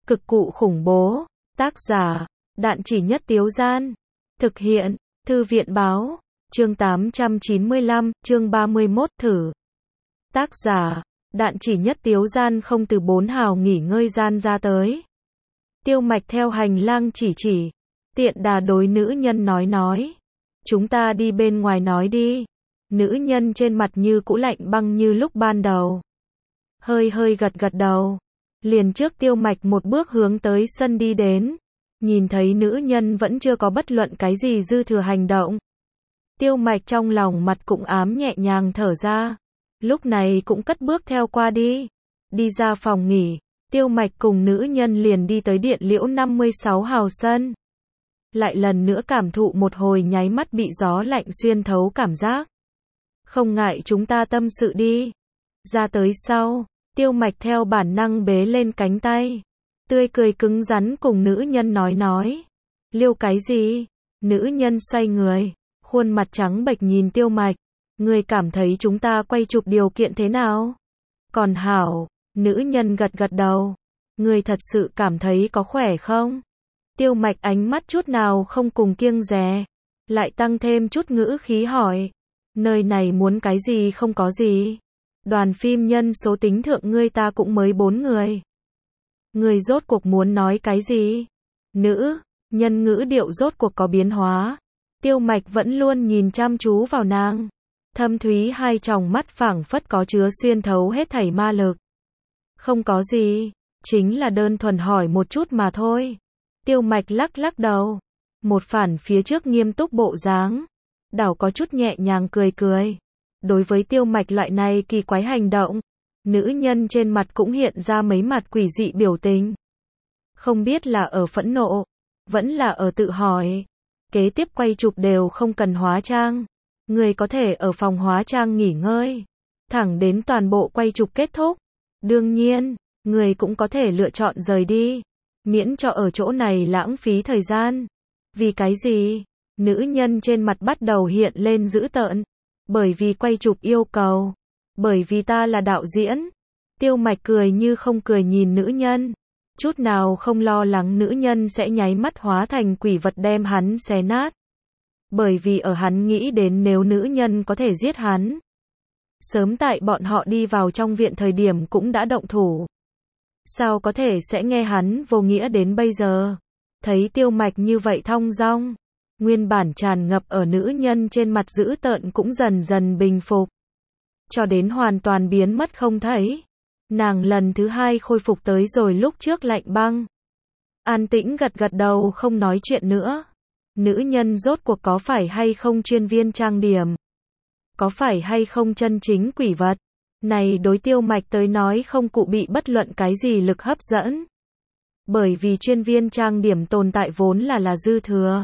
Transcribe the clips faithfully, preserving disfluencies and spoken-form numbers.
Cực cụ khủng bố. Tác giả, Đạn Chỉ Nhất Tiếu Gian. Thực hiện, Thư viện báo. Chương tám trăm chín mươi lăm, chương ba mươi mốt thử. Tác giả, Đạn Chỉ Nhất Tiếu Gian không từ bốn hào nghỉ ngơi gian ra tới. Tiêu Mạch theo hành lang chỉ chỉ. Tiện đà đối nữ nhân nói nói. Chúng ta đi bên ngoài nói đi. Nữ nhân trên mặt như cũ lạnh băng như lúc ban đầu. Hơi hơi gật gật đầu. Liền trước Tiêu Mạch một bước hướng tới sân đi đến. Nhìn thấy nữ nhân vẫn chưa có bất luận cái gì dư thừa hành động. Tiêu Mạch trong lòng mặt cũng ám nhẹ nhàng thở ra. Lúc này cũng cất bước theo qua đi. Đi ra phòng nghỉ, Tiêu Mạch cùng nữ nhân liền đi tới điện liễu năm mươi sáu hào sân. Lại lần nữa cảm thụ một hồi nháy mắt bị gió lạnh xuyên thấu cảm giác. Không ngại chúng ta tâm sự đi. Ra tới sau, Tiêu Mạch theo bản năng bế lên cánh tay. Tươi cười cứng rắn cùng nữ nhân nói nói. Liêu cái gì? Nữ nhân xoay người, khuôn mặt trắng bệch nhìn Tiêu Mạch. Người cảm thấy chúng ta quay chụp điều kiện thế nào? Còn hảo, nữ nhân gật gật đầu. Người thật sự cảm thấy có khỏe không? Tiêu Mạch ánh mắt chút nào không cùng kiêng dè. Lại tăng thêm chút ngữ khí hỏi. Nơi này muốn cái gì không có gì. Đoàn phim nhân số tính thượng ngươi ta cũng mới bốn người. Người rốt cuộc muốn nói cái gì? Nữ nhân ngữ điệu rốt cuộc có biến hóa. Tiêu Mạch vẫn luôn nhìn chăm chú vào nàng. Thâm thúy hai tròng mắt phảng phất có chứa xuyên thấu hết thảy ma lực. Không có gì, chính là đơn thuần hỏi một chút mà thôi. Tiêu Mạch lắc lắc đầu. Một phản phía trước nghiêm túc bộ dáng. Đảo có chút nhẹ nhàng cười cười. Đối với Tiêu Mạch loại này kỳ quái hành động, nữ nhân trên mặt cũng hiện ra mấy mặt quỷ dị biểu tình. Không biết là ở phẫn nộ, vẫn là ở tự hỏi. Kế tiếp quay chụp đều không cần hóa trang. Người có thể ở phòng hóa trang nghỉ ngơi. Thẳng đến toàn bộ quay chụp kết thúc. Đương nhiên, người cũng có thể lựa chọn rời đi. Miễn cho ở chỗ này lãng phí thời gian. Vì cái gì? Nữ nhân trên mặt bắt đầu hiện lên dữ tợn. Bởi vì quay chụp yêu cầu. Bởi vì ta là đạo diễn. Tiêu Mạch cười như không cười nhìn nữ nhân. Chút nào không lo lắng nữ nhân sẽ nháy mắt hóa thành quỷ vật đem hắn xé nát. Bởi vì ở hắn nghĩ đến nếu nữ nhân có thể giết hắn. Sớm tại bọn họ đi vào trong viện thời điểm cũng đã động thủ. Sao có thể sẽ nghe hắn vô nghĩa đến bây giờ? Thấy Tiêu Mạch như vậy thong dong. Nguyên bản tràn ngập ở nữ nhân trên mặt dữ tợn cũng dần dần bình phục. Cho đến hoàn toàn biến mất không thấy. Nàng lần thứ hai khôi phục tới rồi lúc trước lạnh băng. An tĩnh gật gật đầu không nói chuyện nữa. Nữ nhân rốt cuộc có phải hay không chuyên viên trang điểm? Có phải hay không chân chính quỷ vật? Này đối Tiêu Mạch tới nói không cụ bị bất luận cái gì lực hấp dẫn. Bởi vì chuyên viên trang điểm tồn tại vốn là là dư thừa.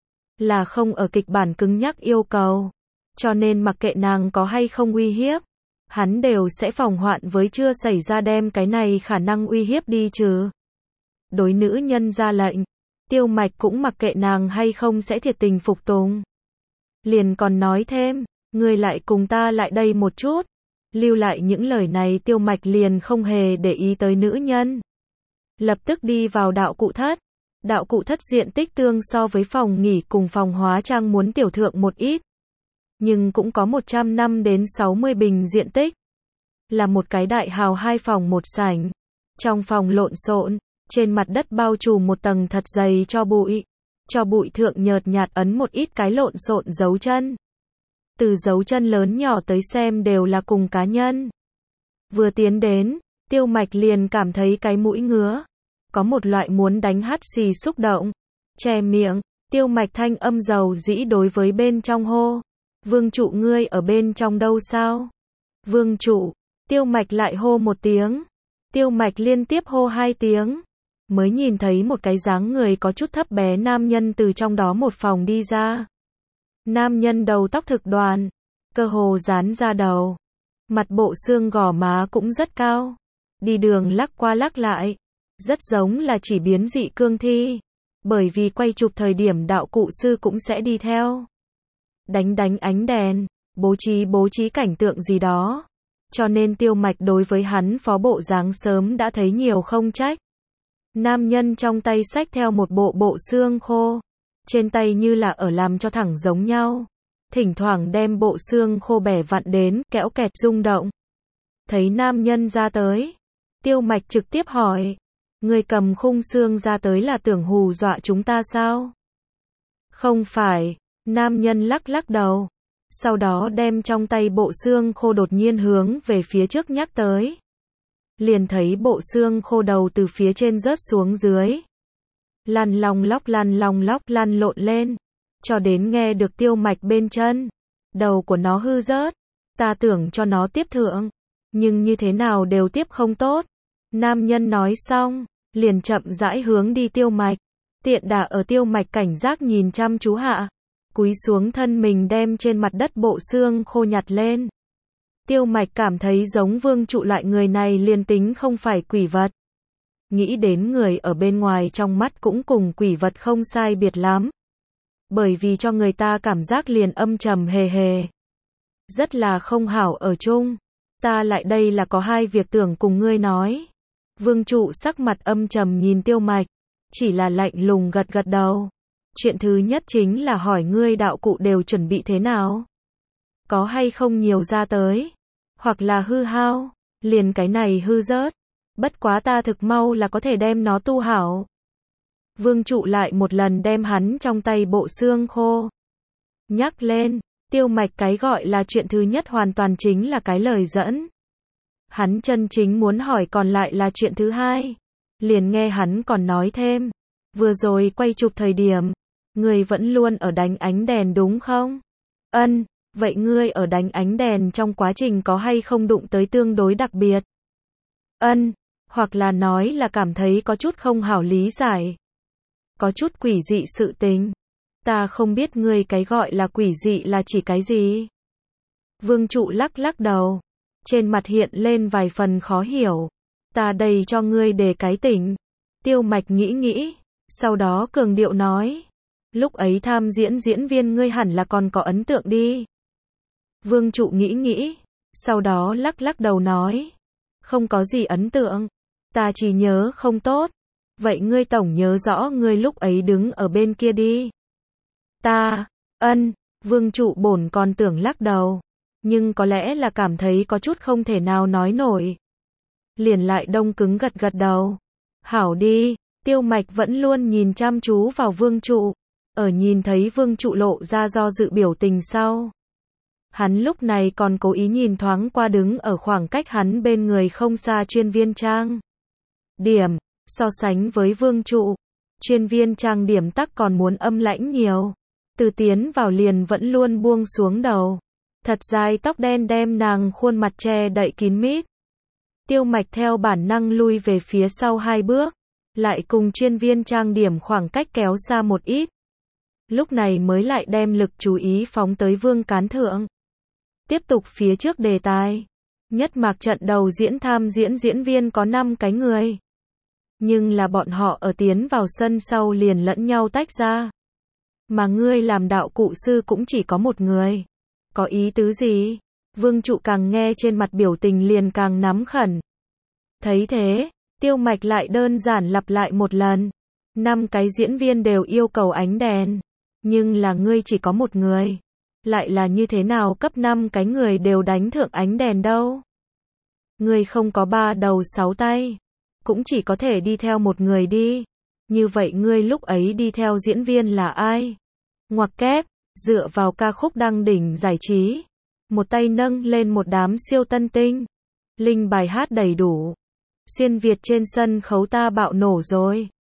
Là không ở kịch bản cứng nhắc yêu cầu. Cho nên mặc kệ nàng có hay không uy hiếp. Hắn đều sẽ phòng hoạn với chưa xảy ra đem cái này khả năng uy hiếp đi trừ. Đối nữ nhân ra lệnh. Tiêu Mạch cũng mặc kệ nàng hay không sẽ thiệt tình phục tùng. Liền còn nói thêm. Người lại cùng ta lại đây một chút. Lưu lại những lời này Tiêu Mạch liền không hề để ý tới nữ nhân. Lập tức đi vào đạo cụ thất. Đạo cụ thất diện tích tương so với phòng nghỉ cùng phòng hóa trang muốn tiểu thượng một ít. Nhưng cũng có một trăm năm đến sáu mươi bình diện tích. Là một cái đại hào hai phòng một sảnh. Trong phòng lộn xộn, trên mặt đất bao trùm một tầng thật dày cho bụi. Cho bụi thượng nhợt nhạt ấn một ít cái lộn xộn dấu chân. Từ dấu chân lớn nhỏ tới xem đều là cùng cá nhân. Vừa tiến đến, Tiêu Mạch liền cảm thấy cái mũi ngứa. Có một loại muốn đánh hắt xì xúc động. Che miệng, Tiêu Mạch thanh âm dầu dĩ đối với bên trong hô. Vương trụ ngươi ở bên trong đâu sao? Vương trụ, Tiêu Mạch lại hô một tiếng. Tiêu Mạch liên tiếp hô hai tiếng. Mới nhìn thấy một cái dáng người có chút thấp bé nam nhân từ trong đó một phòng đi ra. Nam nhân đầu tóc thực đoàn. Cơ hồ dán ra đầu. Mặt bộ xương gò má cũng rất cao. Đi đường lắc qua lắc lại. Rất giống là chỉ biến dị cương thi. Bởi vì quay chụp thời điểm đạo cụ sư cũng sẽ đi theo. Đánh đánh ánh đèn, bố trí bố trí cảnh tượng gì đó. Cho nên Tiêu Mạch đối với hắn phó bộ dáng sớm đã thấy nhiều không trách. Nam nhân trong tay xách theo một bộ bộ xương khô. Trên tay như là ở làm cho thẳng giống nhau. Thỉnh thoảng đem bộ xương khô bẻ vặn đến, kẽo kẹt rung động. Thấy nam nhân ra tới. Tiêu Mạch trực tiếp hỏi. Người cầm khung xương ra tới là tưởng hù dọa chúng ta sao? Không phải. Nam nhân lắc lắc đầu. Sau đó đem trong tay bộ xương khô đột nhiên hướng về phía trước nhắc tới. Liền thấy bộ xương khô đầu từ phía trên rớt xuống dưới. Lăn lòng lóc lăn lòng lóc lăn lộn lên. Cho đến nghe được Tiêu Mạch bên chân. Đầu của nó hư rớt. Ta tưởng cho nó tiếp thượng. Nhưng như thế nào đều tiếp không tốt. Nam nhân nói xong. Liền chậm rãi hướng đi Tiêu Mạch. Tiện đà ở Tiêu Mạch cảnh giác nhìn chăm chú hạ. Cúi xuống thân mình đem trên mặt đất bộ xương khô nhặt lên. Tiêu Mạch cảm thấy giống Vương Trụ loại người này liền tính không phải quỷ vật. Nghĩ đến người ở bên ngoài trong mắt cũng cùng quỷ vật không sai biệt lắm. Bởi vì cho người ta cảm giác liền âm trầm hề hề. Rất là không hảo ở chung. Ta lại đây là có hai việc tưởng cùng ngươi nói. Vương Trụ sắc mặt âm trầm nhìn Tiêu Mạch. Chỉ là lạnh lùng gật gật đầu. Chuyện thứ nhất chính là hỏi ngươi đạo cụ đều chuẩn bị thế nào? Có hay không nhiều ra tới? Hoặc là hư hao? Liền cái này hư rớt. Bất quá ta thực mau là có thể đem nó tu hảo. Vương Trụ lại một lần đem hắn trong tay bộ xương khô. Nhắc lên, Tiêu Mạch cái gọi là chuyện thứ nhất hoàn toàn chính là cái lời dẫn. Hắn chân chính muốn hỏi còn lại là chuyện thứ hai. Liền nghe hắn còn nói thêm. Vừa rồi quay chụp thời điểm. Người vẫn luôn ở đánh ánh đèn đúng không? Ân, vậy ngươi ở đánh ánh đèn trong quá trình có hay không đụng tới tương đối đặc biệt? Ân, hoặc là nói là cảm thấy có chút không hảo lý giải. Có chút quỷ dị sự tình. Ta không biết ngươi cái gọi là quỷ dị là chỉ cái gì? Vương Trụ lắc lắc đầu. Trên mặt hiện lên vài phần khó hiểu. Ta đây cho ngươi đề cái tỉnh. Tiêu Mạch nghĩ nghĩ. Sau đó cường điệu nói. Lúc ấy tham diễn diễn viên ngươi hẳn là còn có ấn tượng đi. Vương Trụ nghĩ nghĩ. Sau đó lắc lắc đầu nói. Không có gì ấn tượng. Ta chỉ nhớ không tốt. Vậy ngươi tổng nhớ rõ ngươi lúc ấy đứng ở bên kia đi. Ta, ân, Vương Trụ bổn còn tưởng lắc đầu. Nhưng có lẽ là cảm thấy có chút không thể nào nói nổi. Liền lại đông cứng gật gật đầu. Hảo đi, Tiêu Mạch vẫn luôn nhìn chăm chú vào Vương Trụ. Ở nhìn thấy Vương Trụ lộ ra do dự biểu tình sau. Hắn lúc này còn cố ý nhìn thoáng qua đứng ở khoảng cách hắn bên người không xa chuyên viên trang. Điểm, so sánh với Vương Trụ, chuyên viên trang điểm tắc còn muốn âm lãnh nhiều. Từ tiến vào liền vẫn luôn buông xuống đầu. Thật dài tóc đen đem nàng khuôn mặt che đậy kín mít. Tiêu Mạch theo bản năng lui về phía sau hai bước. Lại cùng chuyên viên trang điểm khoảng cách kéo xa một ít. Lúc này mới lại đem lực chú ý phóng tới Vương Cán Thượng. Tiếp tục phía trước đề tài. Nhất mạc trận đầu diễn tham diễn diễn viên có năm cái người. Nhưng là bọn họ ở tiến vào sân sau liền lẫn nhau tách ra. Mà ngươi làm đạo cụ sư cũng chỉ có một người. Có ý tứ gì? Vương Trụ càng nghe trên mặt biểu tình liền càng nắm khẩn. Thấy thế, Tiêu Mạch lại đơn giản lặp lại một lần. Năm cái diễn viên đều yêu cầu ánh đèn. Nhưng là ngươi chỉ có một người. Lại là như thế nào cấp năm cái người đều đánh thượng ánh đèn đâu? Ngươi không có ba đầu sáu tay. Cũng chỉ có thể đi theo một người đi. Như vậy ngươi lúc ấy đi theo diễn viên là ai? Ngoặc kép, dựa vào ca khúc đăng đỉnh giải trí. Một tay nâng lên một đám siêu tân tinh. Linh bài hát đầy đủ. Xuyên Việt trên sân khấu ta bạo nổ rồi.